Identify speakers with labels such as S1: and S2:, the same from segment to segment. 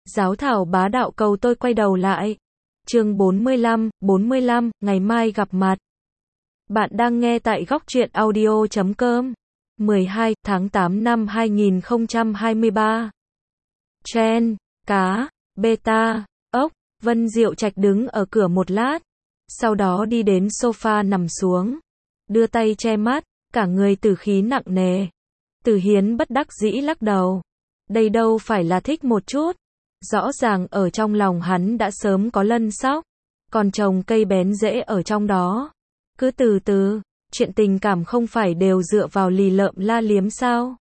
S1: Giáo thảo bá đạo cầu tôi quay đầu lại. Chương 45, ngày mai gặp mặt. Bạn đang nghe tại Góc Truyện Audio.com. 12 tháng 8 năm 2023. Chen, cá, beta, ốc. Vân Diệu Trạch đứng ở cửa một lát, sau đó đi đến sofa nằm xuống, đưa tay che mắt, cả người tử khí nặng nề. Từ Hiến bất đắc dĩ lắc đầu. Đây đâu phải là thích một chút. Rõ ràng ở trong lòng hắn đã sớm có Lân Sóc, còn trồng cây bén rễ ở trong đó. Cứ từ từ, chuyện tình cảm không phải đều dựa vào lì lợm la liếm sao?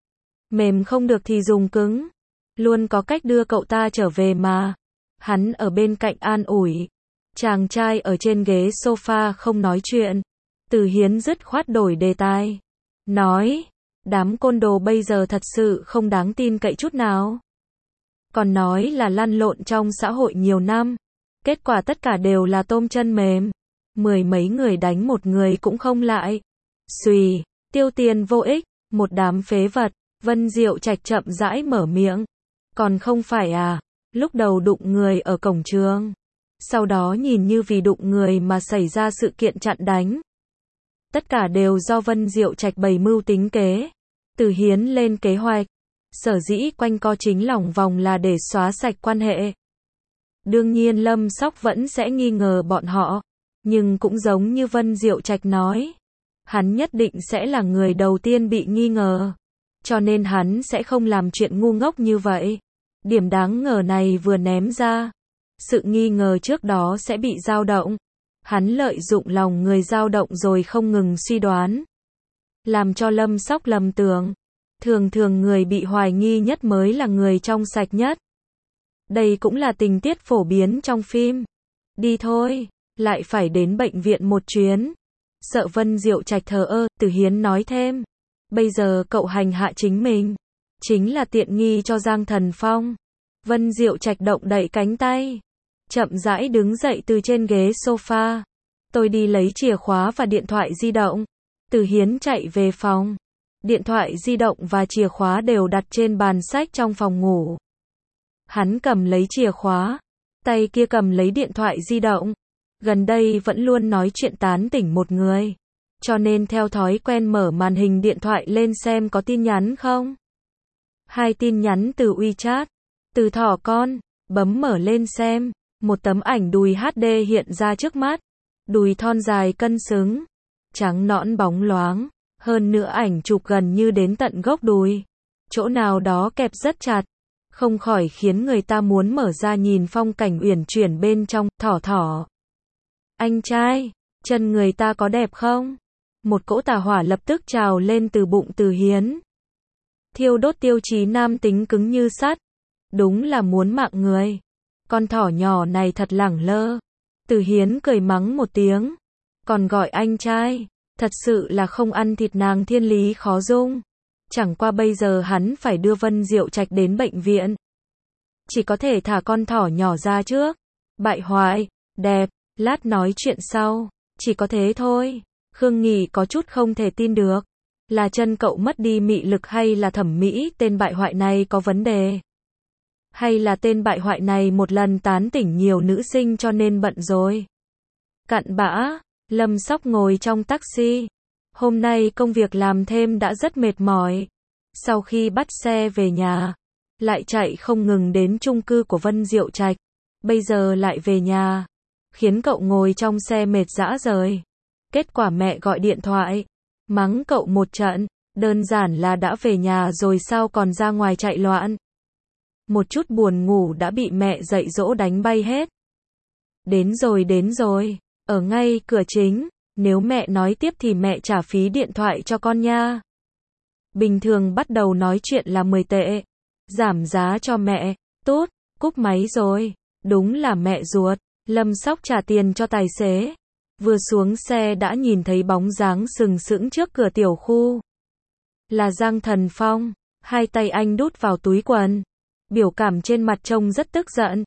S1: Mềm không được thì dùng cứng. Luôn có cách đưa cậu ta trở về mà. Hắn ở bên cạnh an ủi. Chàng trai ở trên ghế sofa không nói chuyện. Từ Hiến dứt khoát đổi đề tài. Nói, đám côn đồ bây giờ thật sự không đáng tin cậy chút nào. Còn nói là lăn lộn trong xã hội nhiều năm. Kết quả tất cả đều là tôm chân mềm. 10 mấy người đánh một người cũng không lại. Xùy, tiêu tiền vô ích, một đám phế vật. Vân Diệu Trạch chậm rãi mở miệng. Còn không phải à, lúc đầu đụng người ở cổng trường. Sau đó nhìn như vì đụng người mà xảy ra sự kiện chặn đánh. Tất cả đều do Vân Diệu Trạch bày mưu tính kế. Từ Hiến lên kế hoạch. Sở dĩ quanh co chính lòng vòng là để xóa sạch quan hệ. Đương nhiên Lâm Sóc vẫn sẽ nghi ngờ bọn họ. Nhưng cũng giống như Vân Diệu Trạch nói. Hắn nhất định sẽ là người đầu tiên bị nghi ngờ. Cho nên hắn sẽ không làm chuyện ngu ngốc như vậy. Điểm đáng ngờ này vừa ném ra. Sự nghi ngờ trước đó sẽ bị dao động. Hắn lợi dụng lòng người dao động rồi không ngừng suy đoán. Làm cho Lâm Sóc lầm tưởng. Thường thường người bị hoài nghi nhất mới là người trong sạch nhất. Đây cũng là tình tiết phổ biến trong phim. Đi thôi, lại phải đến bệnh viện một chuyến. Sợ Vân Diệu Trạch thờ ơ, Từ Hiến nói thêm. Bây giờ cậu hành hạ chính mình. Chính là tiện nghi cho Giang Thần Phong. Vân Diệu Trạch động đậy cánh tay. Chậm rãi đứng dậy từ trên ghế sofa. Tôi đi lấy chìa khóa và điện thoại di động. Từ Hiến chạy về phòng. Điện thoại di động và chìa khóa đều đặt trên bàn sách trong phòng ngủ. Hắn cầm lấy chìa khóa. Tay kia cầm lấy điện thoại di động. Gần đây vẫn luôn nói chuyện tán tỉnh một người. Cho nên theo thói quen mở màn hình điện thoại lên xem có tin nhắn không. 2 tin nhắn từ WeChat. Từ thỏ con. Bấm mở lên xem. Một tấm ảnh đùi HD hiện ra trước mắt. Đùi thon dài cân xứng. Trắng nõn bóng loáng. Hơn nữa ảnh chụp gần như đến tận gốc đùi. Chỗ nào đó kẹp rất chặt. Không khỏi khiến người ta muốn mở ra nhìn phong cảnh uyển chuyển bên trong. Thỏ. Anh trai, chân người ta có đẹp không? Một cỗ tà hỏa lập tức trào lên từ bụng Từ Hiến. Thiêu đốt tiêu chí nam tính cứng như sắt. Đúng là muốn mạng người. Con thỏ nhỏ này thật lẳng lơ. Từ Hiến cười mắng một tiếng. Còn gọi anh trai. Thật sự là không ăn thịt nàng thiên lý khó dung. Chẳng qua bây giờ hắn phải đưa Vân Diệu Trạch đến bệnh viện. Chỉ có thể thả con thỏ nhỏ ra trước. Bại hoại, đẹp, lát nói chuyện sau. Chỉ có thế thôi. Khương Nghỉ có chút không thể tin được. Là chân cậu mất đi mị lực hay là thẩm mỹ tên bại hoại này có vấn đề? Hay là tên bại hoại này một lần tán tỉnh nhiều nữ sinh cho nên bận rồi? Cặn bã, Lâm Sóc ngồi trong taxi. Hôm nay công việc làm thêm đã rất mệt mỏi. Sau khi bắt xe về nhà, lại chạy không ngừng đến chung cư của Vân Diệu Trạch. Bây giờ lại về nhà, khiến cậu ngồi trong xe mệt rã rời. Kết quả mẹ gọi điện thoại, mắng cậu một trận, đơn giản là đã về nhà rồi sao còn ra ngoài chạy loạn. Một chút buồn ngủ đã bị mẹ dạy dỗ đánh bay hết. Đến rồi, ở ngay cửa chính, nếu mẹ nói tiếp thì mẹ trả phí điện thoại cho con nha. Bình thường bắt đầu nói chuyện là 10 tệ, giảm giá cho mẹ, tốt, cúp máy rồi, đúng là mẹ ruột. Lâm Sóc trả tiền cho tài xế. Vừa xuống xe đã nhìn thấy bóng dáng sừng sững trước cửa tiểu khu. Là Giang Thần Phong, 2 tay anh đút vào túi quần. Biểu cảm trên mặt trông rất tức giận.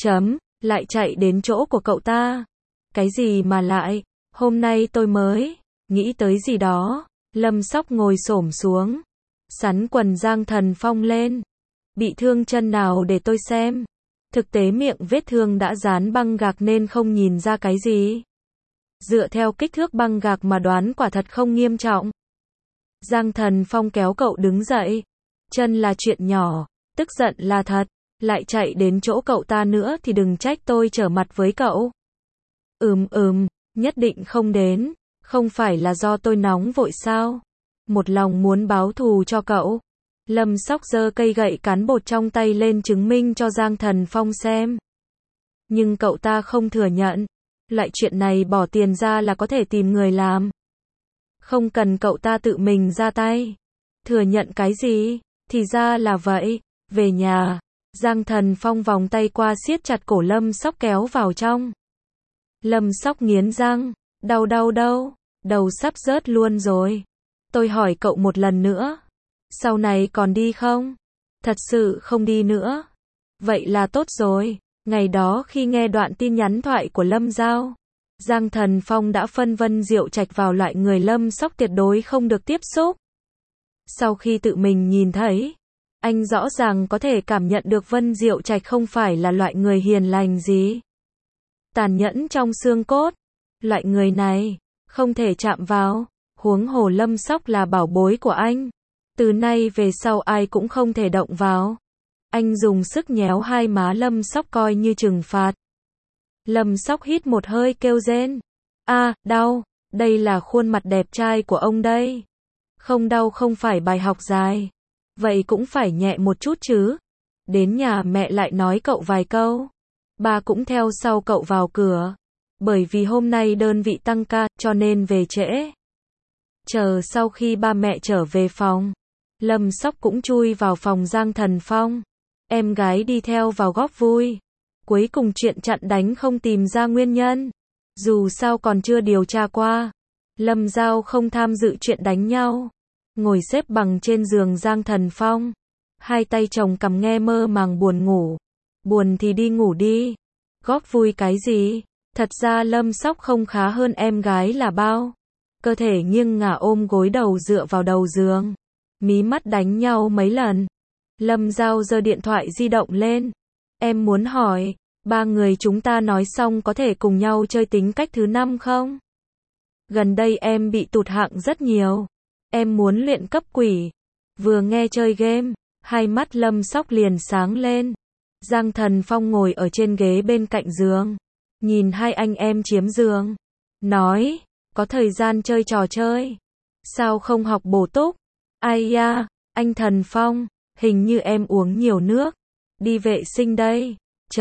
S1: Lại chạy đến chỗ của cậu ta. Cái gì mà lại, hôm nay tôi mới nghĩ tới gì đó. Lâm Sóc ngồi xổm xuống, sắn quần Giang Thần Phong lên. Bị thương chân nào để tôi xem. Thực tế miệng vết thương đã dán băng gạc nên không nhìn ra cái gì. Dựa theo kích thước băng gạc mà đoán quả thật không nghiêm trọng. Giang Thần Phong kéo cậu đứng dậy. Chân là chuyện nhỏ, tức giận là thật. Lại chạy đến chỗ cậu ta nữa thì đừng trách tôi trở mặt với cậu. Nhất định không đến. Không phải là do tôi nóng vội sao? Một lòng muốn báo thù cho cậu. Lâm Sóc giơ cây gậy cán bột trong tay lên chứng minh cho Giang Thần Phong xem. Nhưng cậu ta không thừa nhận. Loại chuyện này bỏ tiền ra là có thể tìm người làm. Không cần cậu ta tự mình ra tay. Thừa nhận cái gì? Thì ra là vậy. Về nhà, Giang Thần Phong vòng tay qua siết chặt cổ Lâm Sóc kéo vào trong. Lâm Sóc nghiến răng. Đau, đầu sắp rớt luôn rồi. Tôi hỏi cậu một lần nữa. Sau này còn đi không? Thật sự không đi nữa. Vậy là tốt rồi. Ngày đó khi nghe đoạn tin nhắn thoại của Lâm Giao, Giang Thần Phong đã phân Vân Diệu Trạch vào loại người Lâm Sóc tuyệt đối không được tiếp xúc. Sau khi tự mình nhìn thấy, anh rõ ràng có thể cảm nhận được Vân Diệu Trạch không phải là loại người hiền lành gì. Tàn nhẫn trong xương cốt. Loại người này, không thể chạm vào. Huống hồ Lâm Sóc là bảo bối của anh. Từ nay về sau ai cũng không thể động vào. Anh dùng sức nhéo hai má Lâm Sóc coi như trừng phạt. Lâm Sóc hít một hơi kêu rên. Đau, đây là khuôn mặt đẹp trai của ông đây. Không đau không phải bài học dài. Vậy cũng phải nhẹ một chút chứ. Đến nhà mẹ lại nói cậu vài câu. Ba cũng theo sau cậu vào cửa. Bởi vì hôm nay đơn vị tăng ca, cho nên về trễ. Chờ sau khi ba mẹ trở về phòng, Lâm Sóc cũng chui vào phòng Giang Thần Phong. Em gái đi theo vào góp vui. Cuối cùng chuyện chặn đánh không tìm ra nguyên nhân. Dù sao còn chưa điều tra qua. Lâm Giao không tham dự chuyện đánh nhau. Ngồi xếp bằng trên giường Giang Thần Phong. Hai tay chồng cầm nghe mơ màng buồn ngủ. Buồn thì đi ngủ đi. Góp vui cái gì? Thật ra Lâm Sóc không khá hơn em gái là bao. Cơ thể nghiêng ngả ôm gối đầu dựa vào đầu giường. Mí mắt đánh nhau mấy lần. Lâm Giao giơ điện thoại di động lên. Em muốn hỏi, ba người chúng ta nói xong có thể cùng nhau chơi tính cách thứ 5 không? Gần đây em bị tụt hạng rất nhiều. Em muốn luyện cấp quỷ. Vừa nghe chơi game, hai mắt Lâm Sóc liền sáng lên. Giang Thần Phong ngồi ở trên ghế bên cạnh giường. Nhìn hai anh em chiếm giường. Nói, có thời gian chơi trò chơi. Sao không học bổ túc? Ai da, anh Thần Phong, hình như em uống nhiều nước. Đi vệ sinh đây.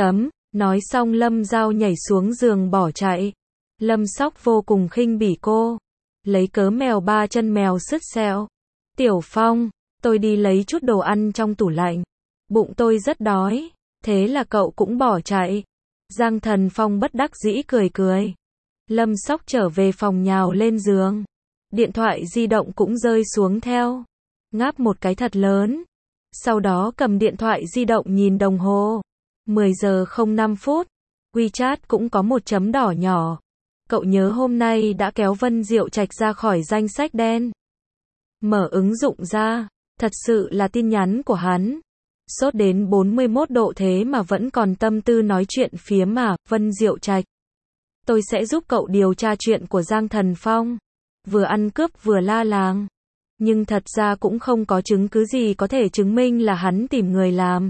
S1: Nói xong Lâm Giao nhảy xuống giường bỏ chạy. Lâm Sóc vô cùng khinh bỉ cô. Lấy cớ mèo ba chân mèo sứt sẹo. Tiểu Phong, tôi đi lấy chút đồ ăn trong tủ lạnh. Bụng tôi rất đói. Thế là cậu cũng bỏ chạy. Giang Thần Phong bất đắc dĩ cười. Lâm Sóc trở về phòng nhào lên giường. Điện thoại di động cũng rơi xuống theo. Ngáp một cái thật lớn. Sau đó cầm điện thoại di động nhìn đồng hồ. 10 giờ 05 phút. WeChat cũng có một chấm đỏ nhỏ. Cậu nhớ hôm nay đã kéo Vân Diệu Trạch ra khỏi danh sách đen. Mở ứng dụng ra. Thật sự là tin nhắn của hắn. Sốt đến 41 độ thế mà vẫn còn tâm tư nói chuyện phiếm mà, Vân Diệu Trạch. Tôi sẽ giúp cậu điều tra chuyện của Giang Thần Phong. Vừa ăn cướp vừa la làng. Nhưng thật ra cũng không có chứng cứ gì có thể chứng minh là hắn tìm người làm.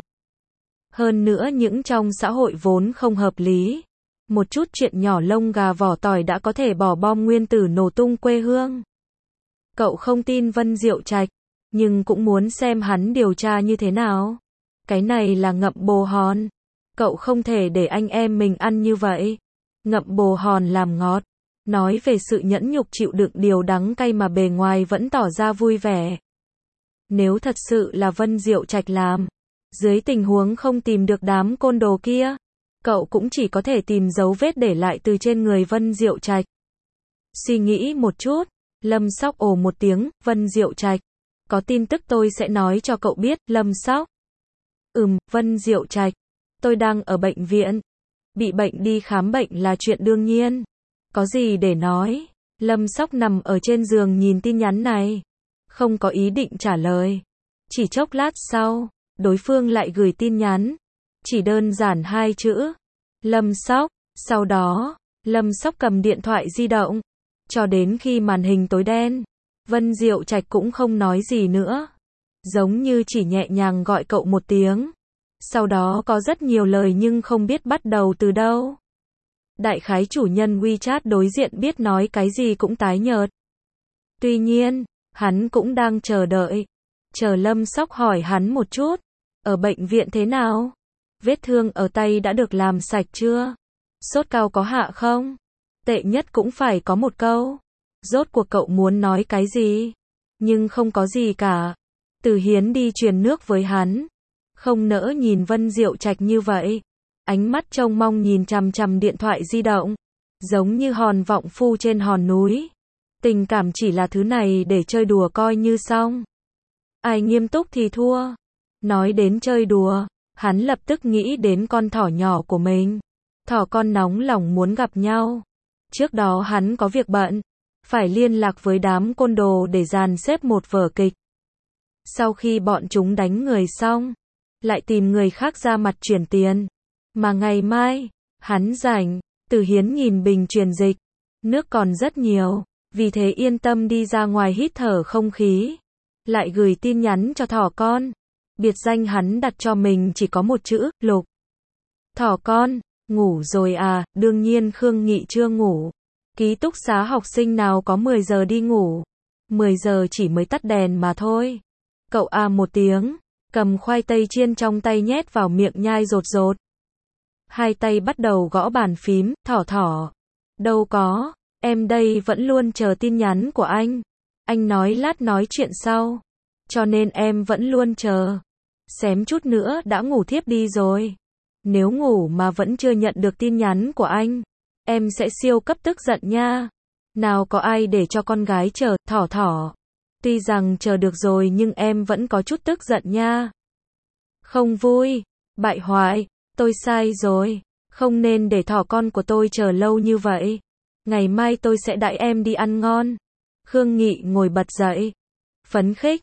S1: Hơn nữa những trong xã hội vốn không hợp lý. Một chút chuyện nhỏ lông gà vỏ tỏi đã có thể bỏ bom nguyên tử nổ tung quê hương. Cậu không tin Vân Diệu Trạch, nhưng cũng muốn xem hắn điều tra như thế nào. Cái này là ngậm bồ hòn. Cậu không thể để anh em mình ăn như vậy. Ngậm bồ hòn làm ngọt. Nói về sự nhẫn nhục chịu đựng điều đắng cay mà bề ngoài vẫn tỏ ra vui vẻ. Nếu thật sự là Vân Diệu Trạch làm, dưới tình huống không tìm được đám côn đồ kia, cậu cũng chỉ có thể tìm dấu vết để lại từ trên người Vân Diệu Trạch. Suy nghĩ một chút, Lâm Sóc ồ một tiếng, Vân Diệu Trạch. Có tin tức tôi sẽ nói cho cậu biết, Lâm Sóc. Vân Diệu Trạch. Tôi đang ở bệnh viện. Bị bệnh đi khám bệnh là chuyện đương nhiên. Có gì để nói? Lâm Sóc nằm ở trên giường nhìn tin nhắn này. Không có ý định trả lời. Chỉ chốc lát sau, đối phương lại gửi tin nhắn. Chỉ đơn giản 2 chữ. Lâm Sóc. Sau đó, Lâm Sóc cầm điện thoại di động. Cho đến khi màn hình tối đen, Vân Diệu Trạch cũng không nói gì nữa. Giống như chỉ nhẹ nhàng gọi cậu một tiếng. Sau đó có rất nhiều lời nhưng không biết bắt đầu từ đâu. Đại khái chủ nhân WeChat đối diện biết nói cái gì cũng tái nhợt. Tuy nhiên, hắn cũng đang chờ đợi. Chờ Lâm Sóc hỏi hắn một chút. Ở bệnh viện thế nào? Vết thương ở tay đã được làm sạch chưa? Sốt cao có hạ không? Tệ nhất cũng phải có một câu. Rốt cuộc cậu muốn nói cái gì? Nhưng không có gì cả. Từ Hiến đi truyền nước với hắn. Không nỡ nhìn Vân Diệu Trạch như vậy. Ánh mắt trông mong nhìn chằm chằm điện thoại di động. Giống như hòn vọng phu trên hòn núi. Tình cảm chỉ là thứ này để chơi đùa coi như xong. Ai nghiêm túc thì thua. Nói đến chơi đùa, hắn lập tức nghĩ đến con thỏ nhỏ của mình. Thỏ con nóng lòng muốn gặp nhau. Trước đó hắn có việc bận, phải liên lạc với đám côn đồ để dàn xếp một vở kịch. Sau khi bọn chúng đánh người xong, lại tìm người khác ra mặt chuyển tiền. Mà ngày mai, hắn rảnh. Từ Hiến nhìn bình truyền dịch. Nước còn rất nhiều, vì thế yên tâm đi ra ngoài hít thở không khí. Lại gửi tin nhắn cho thỏ con. Biệt danh hắn đặt cho mình chỉ có một chữ, Lục. Thỏ con, ngủ rồi à? Đương nhiên Khương Nghị chưa ngủ. Ký túc xá học sinh nào có 10 giờ đi ngủ. 10 giờ chỉ mới tắt đèn mà thôi. Cậu à một tiếng, cầm khoai tây chiên trong tay nhét vào miệng nhai rột rột. Hai tay bắt đầu gõ bàn phím, thỏ. Đâu có, em đây vẫn luôn chờ tin nhắn của anh. Anh nói lát nói chuyện sau. Cho nên em vẫn luôn chờ. Xém chút nữa đã ngủ thiếp đi rồi. Nếu ngủ mà vẫn chưa nhận được tin nhắn của anh, em sẽ siêu cấp tức giận nha. Nào có ai để cho con gái chờ, thỏ. Tuy rằng chờ được rồi nhưng em vẫn có chút tức giận nha. Không vui, bại hoại, tôi sai rồi. Không nên để thỏ con của tôi chờ lâu như vậy. Ngày mai tôi sẽ đãi em đi ăn ngon. Khương Nghị ngồi bật dậy. Phấn khích,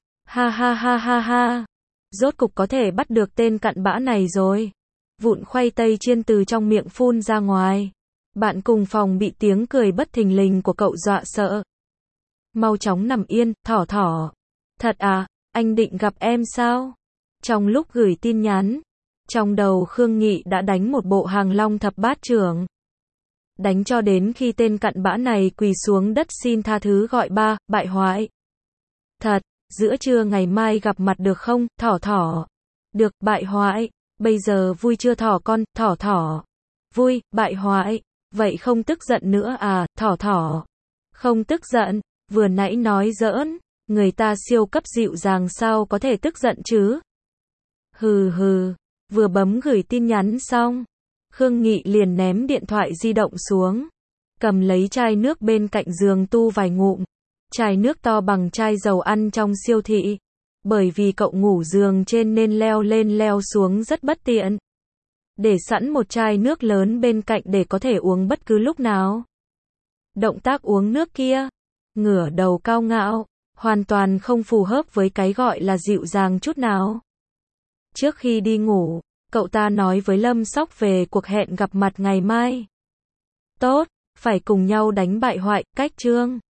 S1: ha. Rốt cục có thể bắt được tên cặn bã này rồi. Vụn khoai tây chiên từ trong miệng phun ra ngoài. Bạn cùng phòng bị tiếng cười bất thình lình của cậu dọa sợ. Mau chóng nằm yên, thỏ. Thật à, anh định gặp em sao? Trong lúc gửi tin nhắn, trong đầu Khương Nghị đã đánh một bộ Hàng Long thập bát trưởng. Đánh cho đến khi tên cặn bã này quỳ xuống đất xin tha thứ gọi ba, bại hoại. Thật, giữa trưa ngày mai gặp mặt được không, thỏ? Được, bại hoại. Bây giờ vui chưa thỏ con, thỏ. Vui, bại hoại. Vậy không tức giận nữa à, thỏ. Không tức giận, vừa nãy nói giỡn. Người ta siêu cấp dịu dàng sao có thể tức giận chứ? Hừ. Vừa bấm gửi tin nhắn xong, Khương Nghị liền ném điện thoại di động xuống. Cầm lấy chai nước bên cạnh giường tu vài ngụm. Chai nước to bằng chai dầu ăn trong siêu thị. Bởi vì cậu ngủ giường trên nên leo lên leo xuống rất bất tiện. Để sẵn một chai nước lớn bên cạnh để có thể uống bất cứ lúc nào. Động tác uống nước kia, ngửa đầu cao ngạo, hoàn toàn không phù hợp với cái gọi là dịu dàng chút nào. Trước khi đi ngủ, cậu ta nói với Lâm Sóc về cuộc hẹn gặp mặt ngày mai. Tốt, phải cùng nhau đánh bại hoại, cách chương.